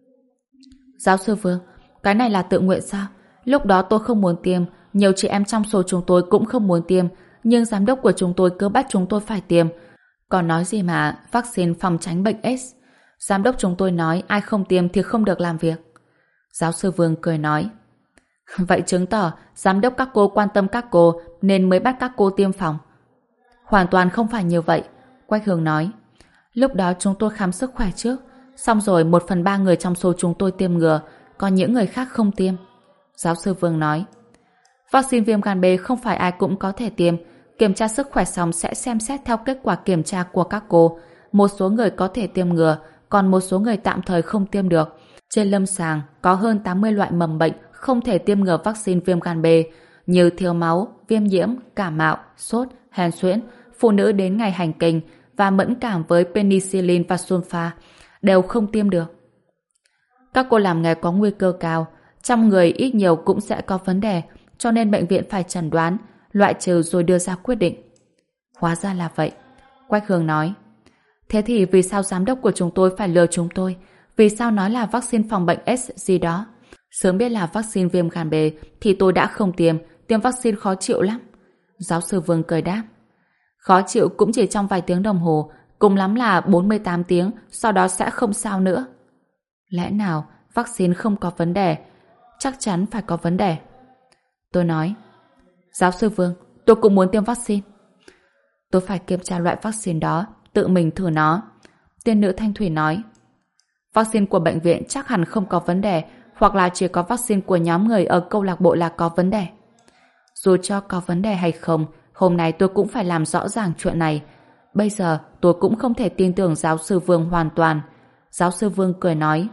Giáo sư Vương, cái này là tự nguyện sao? Lúc đó tôi không muốn tiêm, nhiều chị em trong số chúng tôi cũng không muốn tiêm, nhưng giám đốc của chúng tôi cứ bắt chúng tôi phải tiêm. Còn nói gì mà vaccine phòng tránh bệnh AIDS? Giám đốc chúng tôi nói ai không tiêm thì không được làm việc. Giáo sư Vương cười nói, vậy chứng tỏ giám đốc các cô quan tâm các cô nên mới bắt các cô tiêm phòng. Hoàn toàn không phải như vậy, Quách Hương nói. Lúc đó chúng tôi khám sức khỏe trước, xong rồi 1/3 người trong số chúng tôi tiêm ngừa, còn những người khác không tiêm. Giáo sư Vương nói, vaccine viêm gan B không phải ai cũng có thể tiêm, kiểm tra sức khỏe xong sẽ xem xét theo kết quả kiểm tra của các cô. Một số người có thể tiêm ngừa, còn một số người tạm thời không tiêm được. Trên lâm sàng có hơn 80 loại mầm bệnh không thể tiêm ngừa vaccine viêm gan B như thiếu máu, viêm nhiễm, cảm mạo, sốt, hen suyễn, phụ nữ đến ngày hành kinh và mẫn cảm với penicillin và sulfa đều không tiêm được. Các cô làm nghề có nguy cơ cao, trong người ít nhiều cũng sẽ có vấn đề, cho nên bệnh viện phải chẩn đoán, loại trừ rồi đưa ra quyết định. Hóa ra là vậy, Quách Hương nói. Thế thì vì sao giám đốc của chúng tôi phải lừa chúng tôi? Vì sao nói là vaccine phòng bệnh S gì đó? Sớm biết là vaccine viêm gan B thì tôi đã không tiêm vaccine khó chịu lắm. Giáo sư Vương cười đáp. Khó chịu cũng chỉ trong vài tiếng đồng hồ, cùng lắm là 48 tiếng, sau đó sẽ không sao nữa. Lẽ nào vaccine không có vấn đề? Chắc chắn phải có vấn đề. Tôi nói, giáo sư Vương, tôi cũng muốn tiêm vaccine. Tôi phải kiểm tra loại vaccine đó, tự mình thử nó. Tiên nữ Thanh Thủy nói, vaccine của bệnh viện chắc hẳn không có vấn đề, hoặc là chỉ có vaccine của nhóm người ở câu lạc bộ là có vấn đề. Dù cho có vấn đề hay không, hôm nay tôi cũng phải làm rõ ràng chuyện này. Bây giờ tôi cũng không thể tin tưởng giáo sư Vương hoàn toàn. Giáo sư Vương cười nói,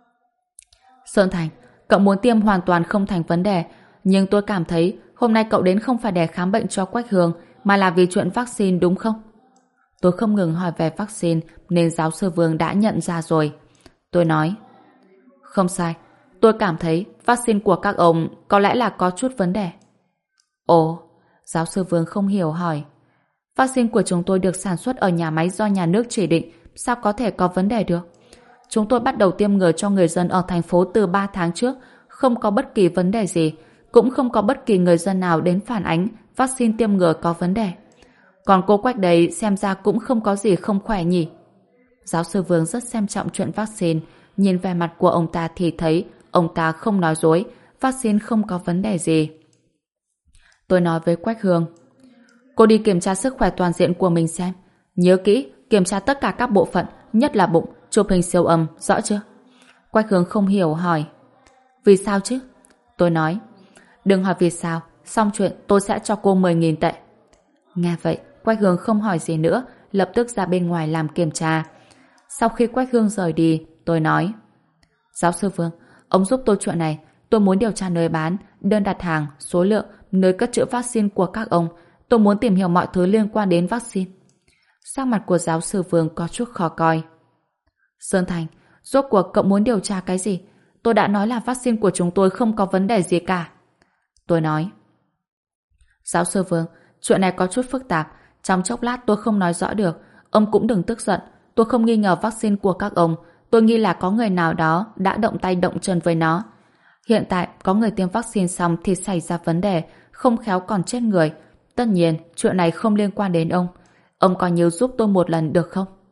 Sơn Thành, cậu muốn tiêm hoàn toàn không thành vấn đề, nhưng tôi cảm thấy hôm nay cậu đến không phải để khám bệnh cho Quách Hương, mà là vì chuyện vaccine đúng không? Tôi không ngừng hỏi về vaccine nên giáo sư Vương đã nhận ra rồi. Tôi nói, không sai, tôi cảm thấy vaccine của các ông có lẽ là có chút vấn đề. Ồ, giáo sư Vương không hiểu hỏi, vaccine của chúng tôi được sản xuất ở nhà máy do nhà nước chỉ định, sao có thể có vấn đề được? Chúng tôi bắt đầu tiêm ngừa cho người dân ở thành phố từ 3 tháng trước, không có bất kỳ vấn đề gì, cũng không có bất kỳ người dân nào đến phản ánh vaccine tiêm ngừa có vấn đề. Còn cô Quách đấy xem ra cũng không có gì không khỏe nhỉ? Giáo sư Vương rất xem trọng chuyện vaccine, nhìn về mặt của ông ta thì thấy ông ta không nói dối, vaccine không có vấn đề gì. Tôi nói với Quách Hương, cô đi kiểm tra sức khỏe toàn diện của mình xem. Nhớ kỹ, kiểm tra tất cả các bộ phận, nhất là bụng, chụp hình siêu âm, rõ chưa? Quách Hương không hiểu hỏi, vì sao chứ? Tôi nói, đừng hỏi vì sao, xong chuyện tôi sẽ cho cô 10.000 tệ. Nghe vậy, Quách Hương không hỏi gì nữa, lập tức ra bên ngoài làm kiểm tra. Sau khi Quách Hương rời đi, tôi nói, giáo sư Vương, ông giúp tôi chuyện này, tôi muốn điều tra nơi bán, đơn đặt hàng, số lượng, nơi cất trữ vaccine của các ông. Tôi muốn tìm hiểu mọi thứ liên quan đến vaccine. Sắc mặt của giáo sư Vương có chút khó coi. Sơn Thành, rốt cuộc cậu muốn điều tra cái gì? Tôi đã nói là vaccine của chúng tôi không có vấn đề gì cả. Tôi nói, giáo sư Vương, chuyện này có chút phức tạp, trong chốc lát tôi không nói rõ được, ông cũng đừng tức giận. Tôi không nghi ngờ vaccine của các ông, tôi nghi là có người nào đó đã động tay động chân với nó. Hiện tại có người tiêm vaccine xong thì xảy ra vấn đề, không khéo còn chết người. Tất nhiên chuyện này không liên quan đến ông. Ông có nhớ giúp tôi một lần được không?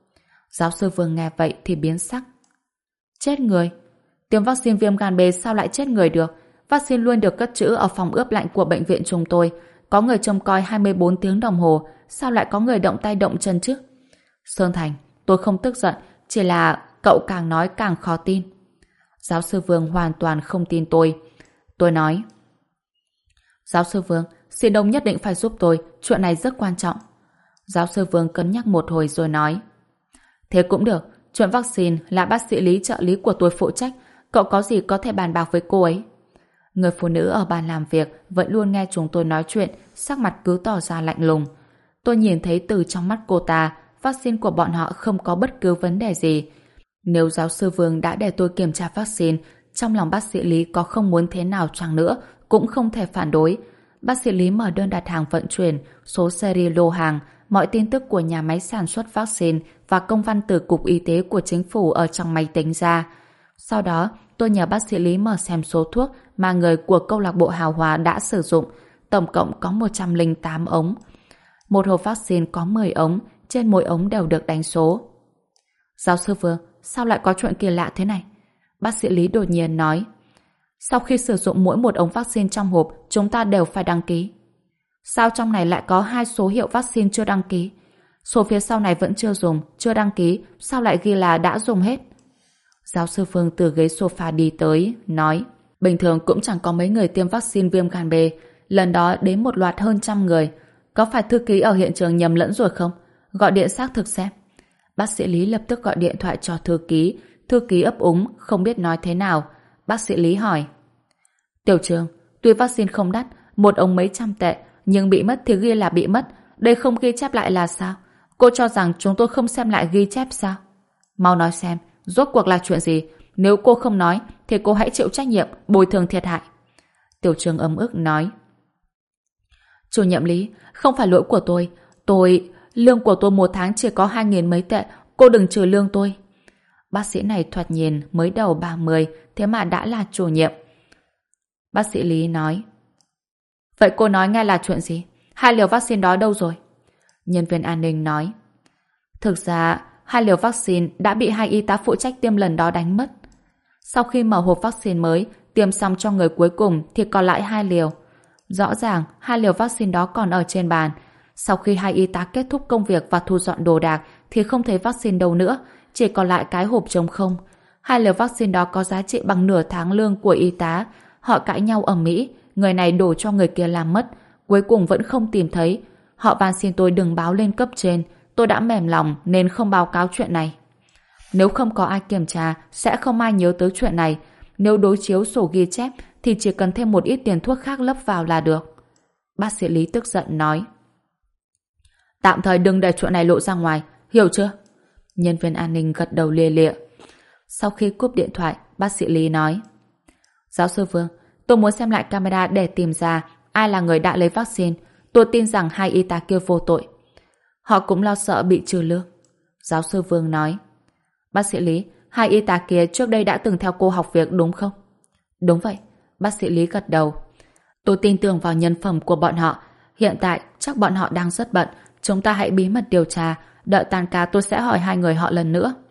Giáo sư Vương nghe vậy thì biến sắc. Chết người? Tiêm vaccine viêm gan B sao lại chết người được? Vaccine luôn được cất trữ ở phòng ướp lạnh của bệnh viện chúng tôi. Có người trông coi 24 tiếng đồng hồ. Sao lại có người động tay động chân chứ? Sơn Thành, tôi không tức giận. Chỉ là cậu càng nói càng khó tin. Giáo sư Vương hoàn toàn không tin tôi. Tôi nói, giáo sư Vương, xin ông nhất định phải giúp tôi. Chuyện này rất quan trọng. Giáo sư Vương cân nhắc một hồi rồi nói, thế cũng được. Chuyện vaccine là bác sĩ Lý trợ lý của tôi phụ trách. Cậu có gì có thể bàn bạc với cô ấy. Người phụ nữ ở bàn làm việc vẫn luôn nghe chúng tôi nói chuyện, sắc mặt cứ tỏ ra lạnh lùng. Tôi nhìn thấy từ trong mắt cô ta, vaccine của bọn họ không có bất cứ vấn đề gì. Nếu giáo sư Vương đã để tôi kiểm tra vaccine, trong lòng bác sĩ Lý có không muốn thế nào chăng nữa, cũng không thể phản đối. Bác sĩ Lý mở đơn đặt hàng vận chuyển, số series lô hàng, mọi tin tức của nhà máy sản xuất vaccine và công văn từ Cục Y tế của chính phủ ở trong máy tính ra. Sau đó, tôi nhờ bác sĩ Lý mở xem số thuốc mà người của câu lạc bộ Hào Hòa đã sử dụng. Tổng cộng có 108 ống. Một hộp vaccine có 10 ống, trên mỗi ống đều được đánh số. Giáo sư Vương, sao lại có chuyện kỳ lạ thế này? Bác sĩ Lý đột nhiên nói. Sau khi sử dụng mỗi một ống vaccine trong hộp, chúng ta đều phải đăng ký. Sao trong này lại có 2 số hiệu vaccine chưa đăng ký? Số phía sau này vẫn chưa dùng, chưa đăng ký, sao lại ghi là đã dùng hết? Giáo sư Phương từ ghế sofa đi tới, nói, bình thường cũng chẳng có mấy người tiêm vaccine viêm gan B, lần đó đến một loạt hơn 100 người. Có phải thư ký ở hiện trường nhầm lẫn rồi không? Gọi điện xác thực xem. Bác sĩ Lý lập tức gọi điện thoại cho thư ký ấp úng, không biết nói thế nào. Bác sĩ Lý hỏi, Tiểu Trương, tuy vaccine không đắt, một ống mấy trăm tệ, nhưng bị mất thì ghi là bị mất, đây không ghi chép lại là sao? Cô cho rằng chúng tôi không xem lại ghi chép sao? Mau nói xem, rốt cuộc là chuyện gì? Nếu cô không nói, thì cô hãy chịu trách nhiệm, bồi thường thiệt hại. Tiểu Trương ấm ức nói, chủ nhiệm Lý, không phải lỗi của tôi, lương của tôi một tháng chỉ có 2.000 mấy tệ, cô đừng trừ lương tôi. Bác sĩ này thoạt nhìn mới đầu 30, thế mà đã là chủ nhiệm. Bác sĩ Lý nói, vậy cô nói nghe là chuyện gì? 2 liều vaccine đó đâu rồi? Nhân viên an ninh nói, thực ra 2 liều vaccine đã bị 2 y tá phụ trách tiêm lần đó đánh mất. Sau khi mở hộp vaccine mới, tiêm xong cho người cuối cùng thì còn lại 2 liều. Rõ ràng 2 liều vaccine đó còn ở trên bàn. Sau khi 2 y tá kết thúc công việc và thu dọn đồ đạc thì không thấy vaccine đâu nữa, chỉ còn lại cái hộp trống không. 2 liều vaccine đó có giá trị bằng nửa tháng lương của y tá. Họ cãi nhau ầm ĩ, người này đổ cho người kia làm mất, cuối cùng vẫn không tìm thấy. Họ van xin tôi đừng báo lên cấp trên. Tôi đã mềm lòng nên không báo cáo chuyện này. Nếu không có ai kiểm tra, sẽ không ai nhớ tới chuyện này. Nếu đối chiếu sổ ghi chép thì chỉ cần thêm một ít tiền thuốc khác lấp vào là được. Bác sĩ Lý tức giận nói, tạm thời đừng để chuyện này lộ ra ngoài, hiểu chưa? Nhân viên an ninh gật đầu lia lịa. Sau khi cúp điện thoại, bác sĩ Lý nói, giáo sư Vương, tôi muốn xem lại camera để tìm ra ai là người đã lấy vaccine. Tôi tin rằng 2 y tá kia vô tội. Họ cũng lo sợ bị trừ lương. Giáo sư Vương nói, bác sĩ Lý, 2 y tá kia trước đây đã từng theo cô học việc đúng không? Đúng vậy. Bác sĩ Lý gật đầu. Tôi tin tưởng vào nhân phẩm của bọn họ. Hiện tại chắc bọn họ đang rất bận. Chúng ta hãy bí mật điều tra. Đợi tan ca tôi sẽ hỏi 2 người họ lần nữa.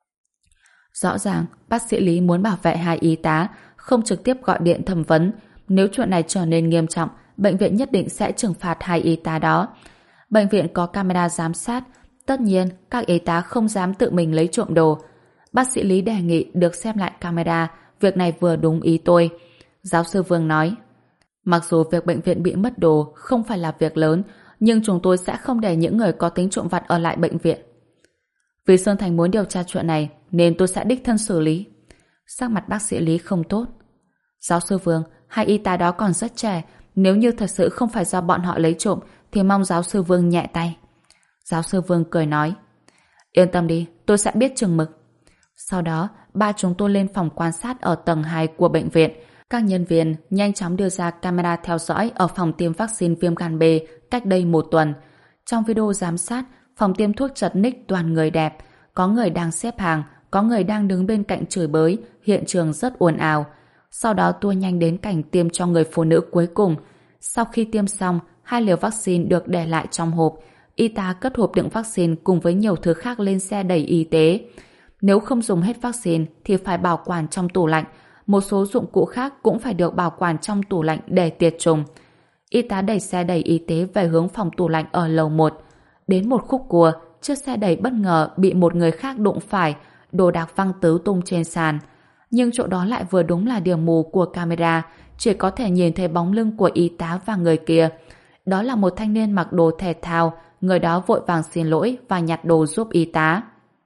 Rõ ràng bác sĩ Lý muốn bảo vệ 2 y tá, không trực tiếp gọi điện thẩm vấn. Nếu chuyện này trở nên nghiêm trọng, bệnh viện nhất định sẽ trừng phạt 2 y tá đó. Bệnh viện có camera giám sát. Tất nhiên các y tá không dám tự mình lấy trộm đồ. Bác sĩ Lý đề nghị được xem lại camera. Việc này vừa đúng ý tôi. Giáo sư Vương nói, mặc dù việc bệnh viện bị mất đồ không phải là việc lớn, nhưng chúng tôi sẽ không để những người có tính trộm vặt ở lại bệnh viện. Vì Sơn Thành muốn điều tra chuyện này nên tôi sẽ đích thân xử lý. Sắc mặt bác sĩ Lý không tốt. Giáo sư Vương, 2 y tá đó còn rất trẻ. Nếu như thật sự không phải do bọn họ lấy trộm thì mong giáo sư Vương nhẹ tay. Giáo sư Vương cười nói, yên tâm đi, tôi sẽ biết chừng mực. Sau đó, 3 chúng tôi lên phòng quan sát ở tầng 2 của bệnh viện. Các nhân viên nhanh chóng đưa ra camera theo dõi ở phòng tiêm vaccine viêm gan B cách đây 1 tuần. Trong video giám sát, phòng tiêm thuốc chật ních toàn người đẹp. Có người đang xếp hàng, có người đang đứng bên cạnh chửi bới, hiện trường rất ồn ào. Sau đó tôi nhanh đến cảnh tiêm cho người phụ nữ cuối cùng. Sau khi tiêm xong, 2 liều vaccine được để lại trong hộp. y tá cất hộp đựng vaccine cùng với nhiều thứ khác lên xe đẩy y tế. Nếu không dùng hết vaccine thì phải bảo quản trong tủ lạnh. Một số dụng cụ khác cũng phải được bảo quản trong tủ lạnh để tiệt trùng. Y tá đẩy xe đẩy y tế về hướng phòng tủ lạnh ở lầu 1. Đến một khúc cua, chiếc xe đẩy bất ngờ bị một người khác đụng phải, đồ đạc văng tứ tung trên sàn. Nhưng chỗ đó lại vừa đúng là điểm mù của camera, chỉ có thể nhìn thấy bóng lưng của y tá và người kia. Đó là một thanh niên mặc đồ thể thao, người đó vội vàng xin lỗi và nhặt đồ giúp y tá.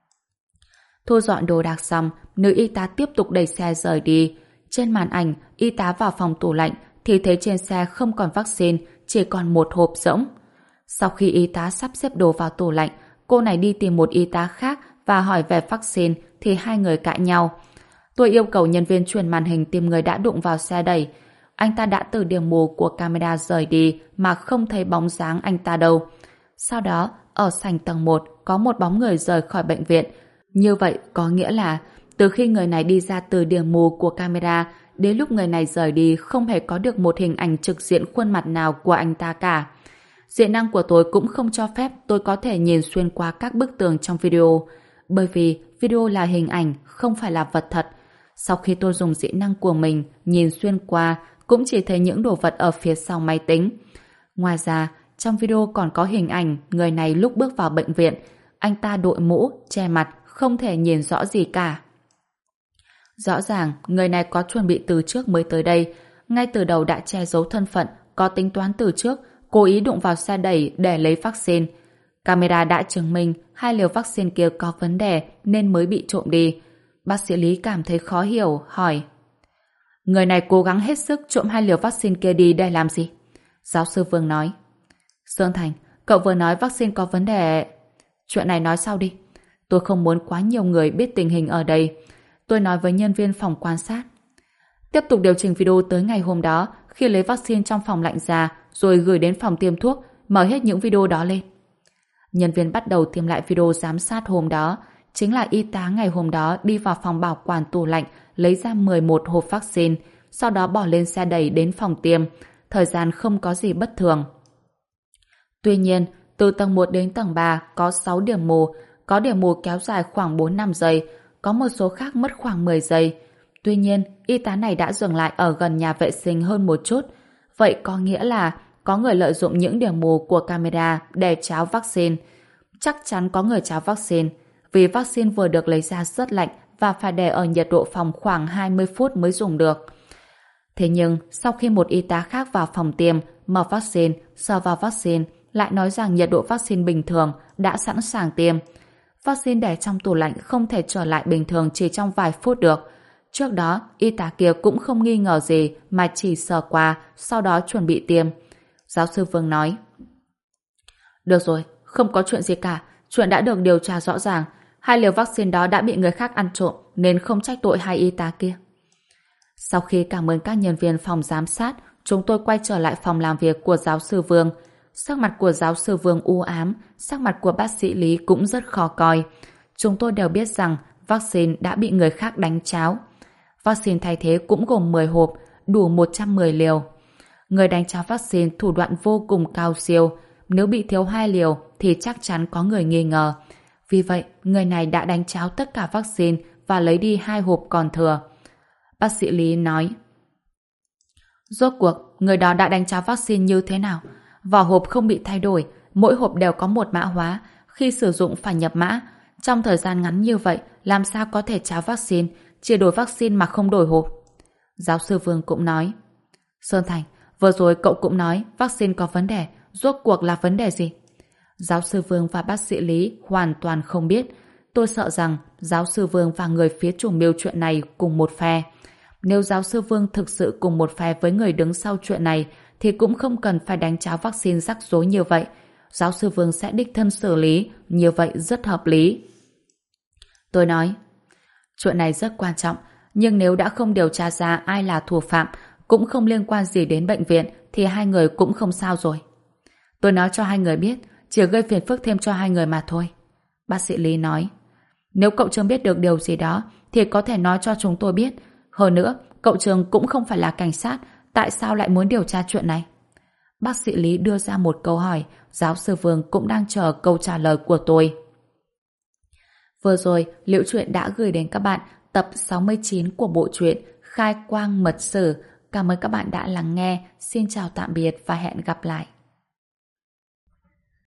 Thu dọn đồ đạc xong, nữ y tá tiếp tục đẩy xe rời đi. Trên màn ảnh, y tá vào phòng tủ lạnh thì thấy trên xe không còn vaccine, chỉ còn một hộp rỗng. Sau khi y tá sắp xếp đồ vào tủ lạnh, cô này đi tìm một y tá khác và hỏi về vaccine thì hai người cãi nhau. Tôi yêu cầu nhân viên truyền màn hình tìm người đã đụng vào xe đẩy. Anh ta đã từ điểm mù của camera rời đi mà không thấy bóng dáng anh ta đâu. Sau đó, ở sảnh tầng 1 có một bóng người rời khỏi bệnh viện. Như vậy có nghĩa là từ khi người này đi ra từ điểm mù của camera đến lúc người này rời đi không hề có được một hình ảnh trực diện khuôn mặt nào của anh ta cả. Diện năng của tôi cũng không cho phép tôi có thể nhìn xuyên qua các bức tường trong video, bởi vì video là hình ảnh, không phải là vật thật. Sau khi tôi dùng diện năng của mình nhìn xuyên qua, cũng chỉ thấy những đồ vật ở phía sau máy tính. Ngoài ra, trong video còn có hình ảnh người này lúc bước vào bệnh viện. Anh ta đội mũ, che mặt, không thể nhìn rõ gì cả. Rõ ràng, người này có chuẩn bị từ trước mới tới đây. Ngay từ đầu đã che giấu thân phận, có tính toán từ trước, cố ý đụng vào xe đẩy để lấy vaccine. Camera đã chứng minh 2 liều vaccine kia có vấn đề nên mới bị trộm đi. Bác sĩ Lý cảm thấy khó hiểu, hỏi: người này cố gắng hết sức trộm 2 liều vaccine kia đi để làm gì? Giáo sư Vương nói: Sơn Thành, cậu vừa nói vaccine có vấn đề. Chuyện này nói sau đi. Tôi không muốn quá nhiều người biết tình hình ở đây. Tôi nói với nhân viên phòng quan sát. Tiếp tục điều chỉnh video tới ngày hôm đó, khi lấy vaccine trong phòng lạnh ra, rồi gửi đến phòng tiêm thuốc, mở hết những video đó lên. Nhân viên bắt đầu tiêm lại video giám sát hôm đó. Chính là y tá ngày hôm đó đi vào phòng bảo quản tủ lạnh, lấy ra 11 hộp vaccine, sau đó bỏ lên xe đẩy đến phòng tiêm. Thời gian không có gì bất thường. Tuy nhiên, từ tầng 1 đến tầng 3 có 6 điểm mù, có điểm mù kéo dài khoảng 4-5 giây, có một số khác mất khoảng 10 giây. Tuy nhiên, y tá này đã dừng lại ở gần nhà vệ sinh hơn một chút. Vậy có nghĩa là có người lợi dụng những điểm mù của camera để tráo vaccine. Chắc chắn có người tráo vaccine, vì vaccine vừa được lấy ra rất lạnh và phải để ở nhiệt độ phòng khoảng 20 phút mới dùng được. Thế nhưng, sau khi một y tá khác vào phòng tiêm, mở vaccine, sờ vào vaccine, lại nói rằng nhiệt độ vaccine bình thường đã sẵn sàng tiêm. Vaccine để trong tủ lạnh không thể trở lại bình thường chỉ trong vài phút được. Trước đó, y tá kia cũng không nghi ngờ gì mà chỉ sờ qua, sau đó chuẩn bị tiêm. Giáo sư Vương nói: Được rồi, không có chuyện gì cả. Chuyện đã được điều tra rõ ràng. 2 liều vaccine đó đã bị người khác ăn trộm nên không trách tội 2 y tá kia. Sau khi cảm ơn các nhân viên phòng giám sát, chúng tôi quay trở lại phòng làm việc của giáo sư Vương. Sắc mặt của giáo sư Vương u ám, sắc mặt của bác sĩ Lý cũng rất khó coi. Chúng tôi đều biết rằng vaccine đã bị người khác đánh tráo. Vaccine thay thế cũng gồm 10 hộp, đủ 110 liều. Người đánh tráo vaccine thủ đoạn vô cùng cao siêu. Nếu bị thiếu 2 liều thì chắc chắn có người nghi ngờ. Vì vậy, người này đã đánh tráo tất cả vaccine và lấy đi 2 hộp còn thừa. Bác sĩ Lý nói: Rốt cuộc, người đó đã đánh tráo vaccine như thế nào? Vỏ hộp không bị thay đổi, mỗi hộp đều có một mã hóa, khi sử dụng phải nhập mã. Trong thời gian ngắn như vậy, làm sao có thể tráo vaccine, chỉ đổi vaccine mà không đổi hộp? Giáo sư Vương cũng nói: Sơn Thành, vừa rồi cậu cũng nói vaccine có vấn đề, rốt cuộc là vấn đề gì? Giáo sư Vương và bác sĩ Lý hoàn toàn không biết. Tôi sợ rằng giáo sư Vương và người phía chủ mưu chuyện này cùng một phe. Nếu giáo sư Vương thực sự cùng một phe với người đứng sau chuyện này thì cũng không cần phải đánh tráo vaccine rắc rối như vậy. Giáo sư Vương sẽ đích thân xử lý, như vậy rất hợp lý. Tôi nói: Chuyện này rất quan trọng, nhưng nếu đã không điều tra ra ai là thủ phạm, cũng không liên quan gì đến bệnh viện, thì 2 người cũng không sao rồi. Tôi nói cho 2 người biết, chỉ gây phiền phức thêm cho 2 người mà thôi. Bác sĩ Lý nói: Nếu cậu Trường biết được điều gì đó thì có thể nói cho chúng tôi biết. Hơn nữa, cậu Trường cũng không phải là cảnh sát, tại sao lại muốn điều tra chuyện này? Bác sĩ Lý đưa ra một câu hỏi, giáo sư Vương cũng đang chờ câu trả lời của tôi. Vừa rồi, Liễu Chuyện đã gửi đến các bạn tập 69 của bộ truyện Khai Quang Mật Sử. Cảm ơn các bạn đã lắng nghe. Xin chào tạm biệt và hẹn gặp lại.